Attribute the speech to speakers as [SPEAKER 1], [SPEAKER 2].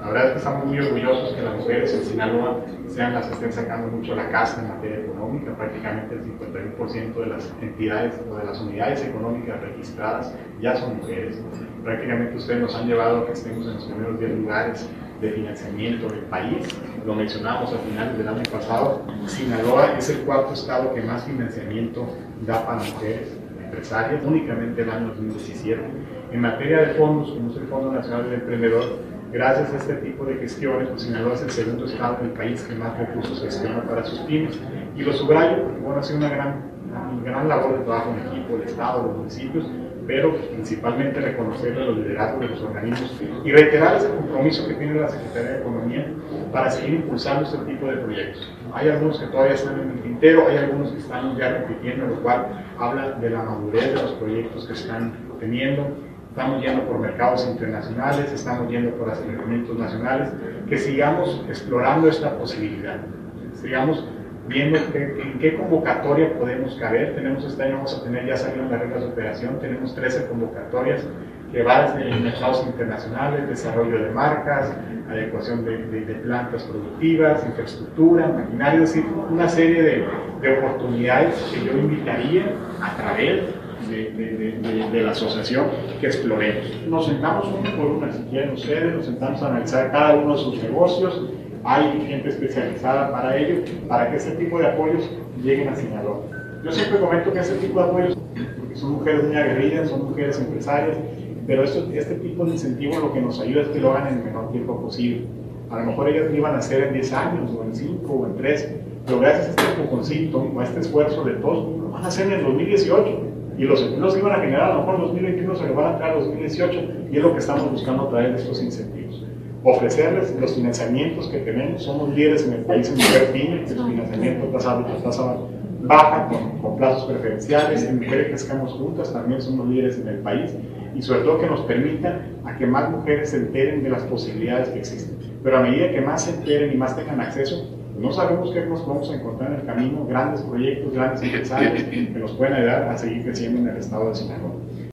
[SPEAKER 1] La verdad es que estamos muy orgullosos que las mujeres en Sinaloa sean las que estén sacando mucho la casta en materia económica. Prácticamente el 51% de las entidades o de las unidades económicas registradas ya son mujeres. Prácticamente ustedes nos han llevado a que estemos en los primeros 10 lugares de financiamiento del país. Lo mencionamos a finales del año pasado. Sinaloa es el cuarto estado que más financiamiento da para mujeres empresarias, únicamente el año 2017. En materia de fondos, como es el Fondo Nacional del Emprendedor, gracias a este tipo de gestiones, pues Sinaloa es el segundo estado del país que más recursos gestiona para sus pymes. Y lo subrayo porque bueno, ha sido una gran labor de trabajo en equipo, el Estado, los municipios, pero principalmente reconocerle los liderazgos de los organismos y reiterar ese compromiso que tiene la Secretaría de Economía para seguir impulsando este tipo de proyectos. Hay algunos que todavía están en el tintero, hay algunos que están ya repitiendo, lo cual habla de la madurez de los proyectos que están teniendo. Estamos yendo por mercados internacionales, estamos yendo por aceleramientos nacionales, que sigamos explorando esta posibilidad, sigamos viendo en qué convocatoria podemos caber. Este año vamos a tener, ya salieron las reglas de operación, tenemos 13 convocatorias que van desde mercados internacionales, desarrollo de marcas, adecuación de plantas productivas, infraestructura, maquinaria, es decir, una serie de oportunidades que yo invitaría a través de la asociación que exploremos. Nos sentamos una por una, si quieren ustedes, nos sentamos a analizar cada uno de sus negocios. Hay gente especializada para ello, para que este tipo de apoyos lleguen a Sinaloa. Yo siempre comento que este tipo de apoyos, porque son mujeres muy aguerridas, son mujeres empresarias, pero este tipo de incentivos lo que nos ayuda es que lo hagan en el menor tiempo posible. A lo mejor ellas lo iban a hacer en 10 años, o en 5, o en 3, pero gracias a este empujoncito, o a este esfuerzo de todos, lo van a hacer en el 2018. Y los empleos que iban a generar a lo mejor en 2021 se lo van a traer en 2018, y es lo que estamos buscando a través de estos incentivos. Ofrecerles los financiamientos que tenemos. Somos líderes en el país en mujer pyme, el financiamiento tasa baja con plazos preferenciales. En Mujeres Crezcamos Juntas también somos líderes en el país, y sobre todo que nos permita a que más mujeres se enteren de las posibilidades que existen. Pero a medida que más se enteren y más tengan acceso, no sabemos qué nos vamos a encontrar en el camino, grandes proyectos, grandes empresarios que nos pueden ayudar a seguir creciendo en el estado de Sinaloa.